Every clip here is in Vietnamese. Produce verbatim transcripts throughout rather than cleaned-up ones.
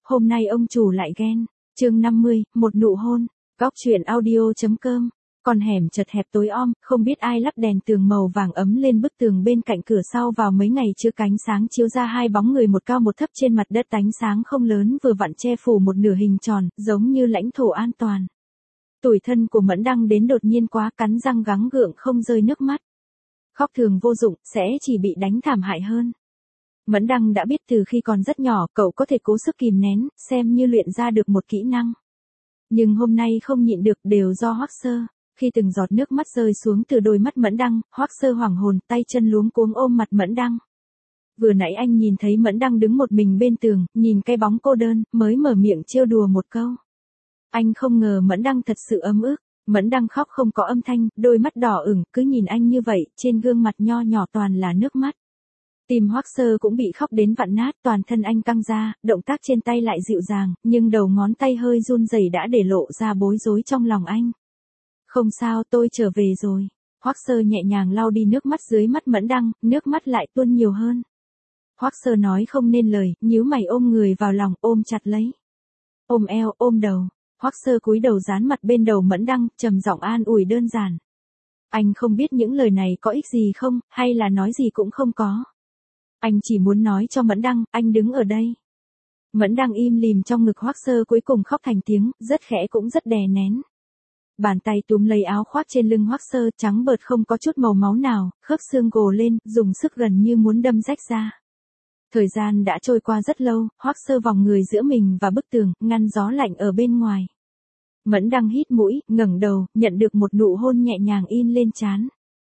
hôm nay ông chủ lại ghen. Chương năm mươi, một nụ hôn. Góc truyện audio.com. Con hẻm chật hẹp tối om, không biết ai lắp đèn tường màu vàng ấm lên bức tường bên cạnh cửa sau vào mấy ngày chưa cánh sáng chiếu ra hai bóng người một cao một thấp trên mặt đất ánh sáng không lớn vừa vặn che phủ một nửa hình tròn, giống như lãnh thổ an toàn. Tủi thân của Mẫn Đăng đến đột nhiên quá, cắn răng gắng gượng không rơi nước mắt. Khóc thường vô dụng, sẽ chỉ bị đánh thảm hại hơn. Mẫn Đăng đã biết từ khi còn rất nhỏ cậu có thể cố sức kìm nén, xem như luyện ra được một kỹ năng. Nhưng hôm nay không nhịn được đều do Hoắc Sơ. Khi từng giọt nước mắt rơi xuống từ đôi mắt Mẫn Đăng, Hoắc Sơ hoảng hồn, tay chân luống cuống ôm mặt Mẫn Đăng. Vừa nãy anh nhìn thấy Mẫn Đăng đứng một mình bên tường, nhìn cái bóng cô đơn, mới mở miệng trêu đùa một câu. Anh không ngờ Mẫn Đăng thật sự ấm ức. Mẫn Đăng khóc không có âm thanh, đôi mắt đỏ ửng, cứ nhìn anh như vậy, trên gương mặt nho nhỏ toàn là nước mắt. Tim Hoắc Sơ cũng bị khóc đến vặn nát, toàn thân anh căng ra, động tác trên tay lại dịu dàng, nhưng đầu ngón tay hơi run rẩy đã để lộ ra bối rối trong lòng anh. Không sao, tôi trở về rồi. Hoắc Sơ nhẹ nhàng lau đi nước mắt dưới mắt Mẫn Đăng, nước mắt lại tuôn nhiều hơn. Hoắc Sơ nói không nên lời, nhíu mày ôm người vào lòng, ôm chặt lấy. Ôm eo, ôm đầu. Hoắc Sơ cúi đầu dán mặt bên đầu Mẫn Đăng, trầm giọng an ủi đơn giản. Anh không biết những lời này có ích gì không, hay là nói gì cũng không có. Anh chỉ muốn nói cho Mẫn Đăng, anh đứng ở đây. Mẫn Đăng im lìm trong ngực Hoắc Sơ cuối cùng khóc thành tiếng, rất khẽ cũng rất đè nén. Bàn tay túm lấy áo khoác trên lưng Hoắc Sơ, trắng bợt không có chút màu máu nào, khớp xương gồ lên, dùng sức gần như muốn đâm rách ra. Thời gian đã trôi qua rất lâu, Hoắc Sơ vòng người giữa mình và bức tường, ngăn gió lạnh ở bên ngoài. Mẫn Đăng hít mũi, ngẩng đầu, nhận được một nụ hôn nhẹ nhàng in lên trán.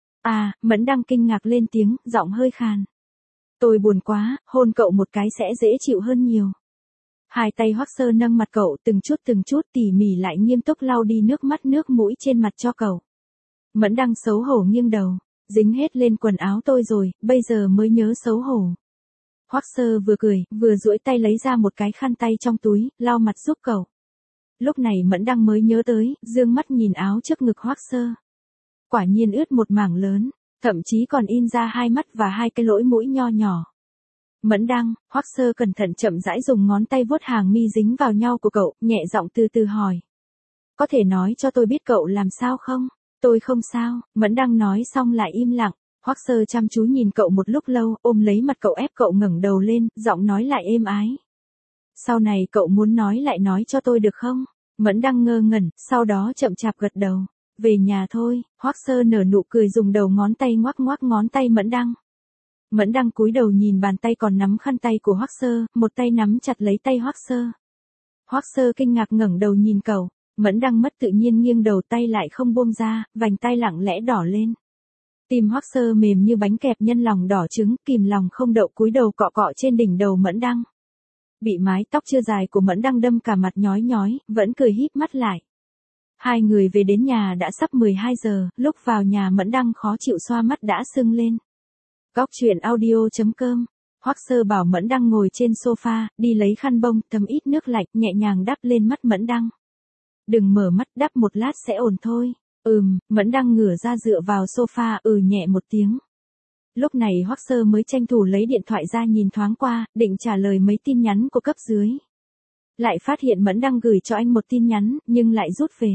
À, Mẫn Đăng kinh ngạc lên tiếng, giọng hơi khàn. Tôi buồn quá, hôn cậu một cái sẽ dễ chịu hơn nhiều. Hai tay Hoắc Sơ nâng mặt cậu từng chút từng chút tỉ mỉ lại nghiêm túc lau đi nước mắt nước mũi trên mặt cho cậu. Mẫn Đăng xấu hổ nghiêng đầu, dính hết lên quần áo tôi rồi, bây giờ mới nhớ xấu hổ. Hoắc Sơ vừa cười, vừa duỗi tay lấy ra một cái khăn tay trong túi, lau mặt giúp cậu. Lúc này Mẫn Đăng mới nhớ tới, dương mắt nhìn áo trước ngực Hoắc Sơ. Quả nhiên ướt một mảng lớn, thậm chí còn in ra hai mắt và hai cái lỗ mũi nho nhỏ. Mẫn Đăng, Hoắc Sơ cẩn thận chậm rãi dùng ngón tay vuốt hàng mi dính vào nhau của cậu, nhẹ giọng từ từ hỏi. Có thể nói cho tôi biết cậu làm sao không? Tôi không sao, Mẫn Đăng nói xong lại im lặng. Hoắc Sơ chăm chú nhìn cậu một lúc lâu, ôm lấy mặt cậu ép cậu ngẩng đầu lên, giọng nói lại êm ái. Sau này cậu muốn nói lại nói cho tôi được không? Mẫn Đăng ngơ ngẩn, sau đó chậm chạp gật đầu. Về nhà thôi, Hoắc Sơ nở nụ cười dùng đầu ngón tay ngoắc ngoắc ngón tay Mẫn Đăng. Mẫn Đăng cúi đầu nhìn bàn tay còn nắm khăn tay của Hoắc Sơ, một tay nắm chặt lấy tay Hoắc Sơ. Hoắc Sơ kinh ngạc ngẩng đầu nhìn cậu, Mẫn Đăng mất tự nhiên nghiêng đầu tay lại không buông ra, vành tay lặng lẽ đỏ lên. Tim Hoắc Sơ mềm như bánh kẹp nhân lòng đỏ trứng, kìm lòng không đậu cúi đầu cọ cọ trên đỉnh đầu Mẫn Đăng. Bị mái tóc chưa dài của Mẫn Đăng đâm cả mặt nhói nhói, vẫn cười híp mắt lại. Hai người về đến nhà đã sắp mười hai giờ, lúc vào nhà Mẫn Đăng khó chịu xoa mắt đã sưng lên. Góc truyện audio.com. Hoắc Sơ bảo Mẫn Đăng ngồi trên sofa, đi lấy khăn bông, thấm ít nước lạnh, nhẹ nhàng đắp lên mắt Mẫn Đăng. Đừng mở mắt, đắp một lát sẽ ổn thôi. Ừm, Mẫn Đăng ngửa ra dựa vào sofa, ừ nhẹ một tiếng. Lúc này Hoắc Sơ mới tranh thủ lấy điện thoại ra nhìn thoáng qua, định trả lời mấy tin nhắn của cấp dưới. Lại phát hiện Mẫn Đăng gửi cho anh một tin nhắn, nhưng lại rút về.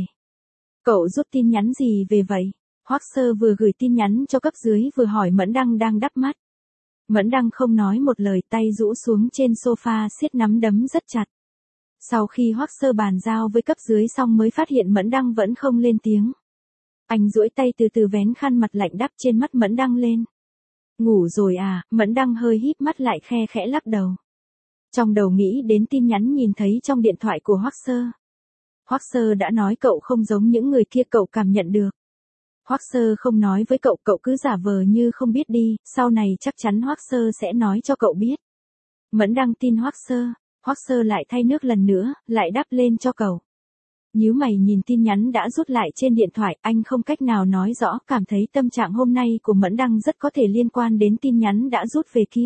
Cậu rút tin nhắn gì về vậy? Hoắc Sơ vừa gửi tin nhắn cho cấp dưới vừa hỏi Mẫn Đăng đang đắp mắt. Mẫn Đăng không nói một lời, tay rũ xuống trên sofa siết nắm đấm rất chặt. Sau khi Hoắc Sơ bàn giao với cấp dưới xong mới phát hiện Mẫn Đăng vẫn không lên tiếng. Anh duỗi tay từ từ vén khăn mặt lạnh đắp trên mắt Mẫn Đăng lên. Ngủ rồi à? Mẫn Đăng hơi híp mắt lại khe khẽ lắc đầu. Trong đầu nghĩ đến tin nhắn nhìn thấy trong điện thoại của Hoắc Sơ. Hoắc Sơ đã nói cậu không giống những người kia, cậu cảm nhận được. Hoắc Sơ không nói với cậu, cậu cứ giả vờ như không biết đi, sau này chắc chắn Hoắc Sơ sẽ nói cho cậu biết. Mẫn Đăng tin Hoắc Sơ, Hoắc Sơ lại thay nước lần nữa, lại đắp lên cho cậu. Nhíu mày nhìn tin nhắn đã rút lại trên điện thoại, anh không cách nào nói rõ, cảm thấy tâm trạng hôm nay của Mẫn Đăng rất có thể liên quan đến tin nhắn đã rút về kia.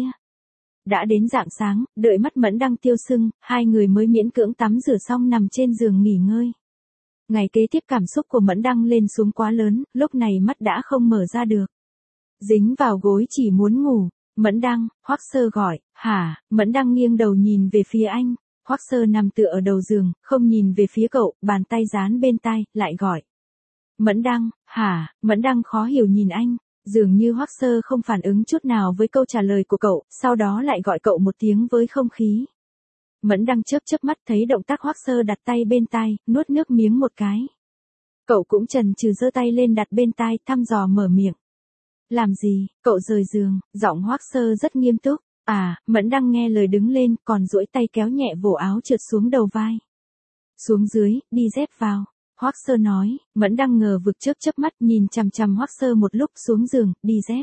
Đã đến rạng sáng, đợi mắt Mẫn Đăng tiêu sưng, hai người mới miễn cưỡng tắm rửa xong nằm trên giường nghỉ ngơi. Ngày kế tiếp cảm xúc của Mẫn Đăng lên xuống quá lớn, lúc này mắt đã không mở ra được. Dính vào gối chỉ muốn ngủ. Mẫn Đăng, Hoắc Sơ gọi. Hả? Mẫn Đăng nghiêng đầu nhìn về phía anh. Hoắc Sơ nằm tựa ở đầu giường, không nhìn về phía cậu, bàn tay dán bên tai, lại gọi. Mẫn Đăng, hả? Mẫn Đăng khó hiểu nhìn anh, dường như Hoắc Sơ không phản ứng chút nào với câu trả lời của cậu, sau đó lại gọi cậu một tiếng với không khí. Mẫn Đăng chớp chớp mắt thấy động tác Hoắc Sơ đặt tay bên tai, nuốt nước miếng một cái. Cậu cũng chần chừ giơ tay lên đặt bên tai, thăm dò mở miệng. Làm gì? Cậu rời giường, giọng Hoắc Sơ rất nghiêm túc. À, Mẫn Đăng nghe lời đứng lên, còn duỗi tay kéo nhẹ vổ áo trượt xuống đầu vai. Xuống dưới, đi dép vào. Hoắc Sơ nói. Mẫn Đăng ngờ vực chớp chớp mắt, nhìn chằm chằm Hoắc Sơ một lúc, xuống giường, đi dép.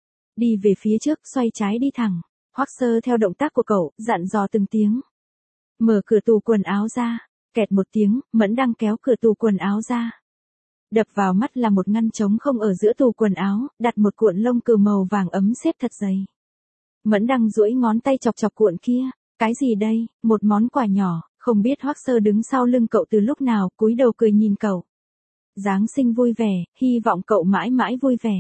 Đi về phía trước, xoay trái đi thẳng. Hoắc Sơ theo động tác của cậu, dặn dò từng tiếng. Mở cửa tủ quần áo ra. Kẹt một tiếng, Mẫn Đăng kéo cửa tủ quần áo ra. Đập vào mắt là một ngăn trống không ở giữa tủ quần áo, đặt một cuộn lông cừu màu vàng ấm xếp thật dày. Mẫn Đăng duỗi ngón tay chọc chọc cuộn kia. Cái gì đây? Một món quà nhỏ, không biết Hoắc Sơ đứng sau lưng cậu từ lúc nào, cúi đầu cười nhìn cậu. Giáng sinh vui vẻ, hy vọng cậu mãi mãi vui vẻ.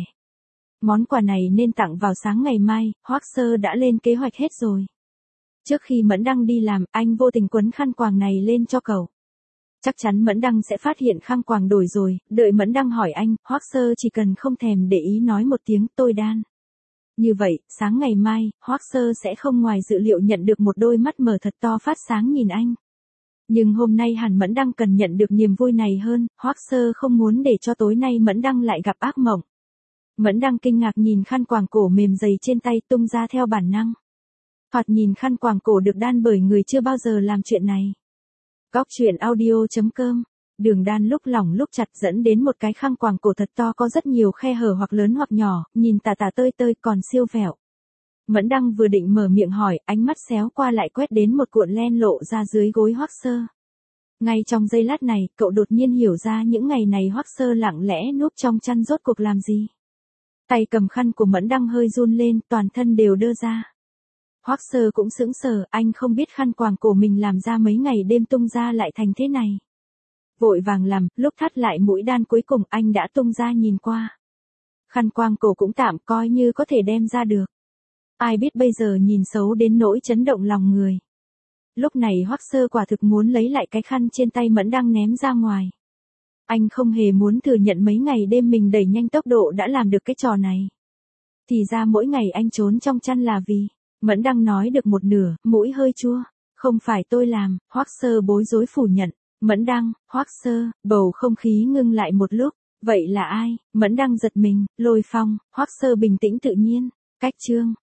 Món quà này nên tặng vào sáng ngày mai, Hoắc Sơ đã lên kế hoạch hết rồi. Trước khi Mẫn Đăng đi làm, anh vô tình quấn khăn quàng này lên cho cậu. Chắc chắn Mẫn Đăng sẽ phát hiện khăn quàng đổi rồi, đợi Mẫn Đăng hỏi anh, Hoắc Sơ chỉ cần không thèm để ý nói một tiếng tôi đan. Như vậy, sáng ngày mai, Hoắc Sơ sẽ không ngoài dự liệu nhận được một đôi mắt mở thật to phát sáng nhìn anh. Nhưng hôm nay hẳn Mẫn Đăng cần nhận được niềm vui này hơn, Hoắc Sơ không muốn để cho tối nay Mẫn Đăng lại gặp ác mộng. Mẫn Đăng kinh ngạc nhìn khăn quàng cổ mềm dày trên tay tung ra theo bản năng. Thoạt nhìn khăn quàng cổ được đan bởi người chưa bao giờ làm chuyện này. Góc truyện audio chấm com. Đường đan lúc lỏng lúc chặt dẫn đến một cái khăn quàng cổ thật to có rất nhiều khe hở hoặc lớn hoặc nhỏ, nhìn tà tà tơi tơi còn siêu vẹo. Mẫn Đăng vừa định mở miệng hỏi, ánh mắt xéo qua lại quét đến một cuộn len lộ ra dưới gối Hoắc Sơ. Ngay trong giây lát này, cậu đột nhiên hiểu ra những ngày này Hoắc Sơ lặng lẽ núp trong chăn rốt cuộc làm gì. Tay cầm khăn của Mẫn Đăng hơi run lên, toàn thân đều đơ ra. Hoắc Sơ cũng sững sờ, anh không biết khăn quàng cổ mình làm ra mấy ngày đêm tung ra lại thành thế này. Vội vàng làm, lúc thắt lại mũi đan cuối cùng anh đã tung ra nhìn qua. Khăn quàng cổ cũng tạm coi như có thể đem ra được. Ai biết bây giờ nhìn xấu đến nỗi chấn động lòng người. Lúc này Hoắc Sơ quả thực muốn lấy lại cái khăn trên tay Mẫn Đăng ném ra ngoài. Anh không hề muốn thừa nhận mấy ngày đêm mình đẩy nhanh tốc độ đã làm được cái trò này. Thì ra mỗi ngày anh trốn trong chăn là vì, Mẫn Đăng nói được một nửa, mũi hơi chua. Không phải tôi làm, Hoắc Sơ bối rối phủ nhận. Mẫn Đăng, Hoắc Sơ, bầu không khí ngưng lại một lúc. Vậy là ai? Mẫn Đăng giật mình, Lôi Phong, Hoắc Sơ bình tĩnh tự nhiên. Cách chương.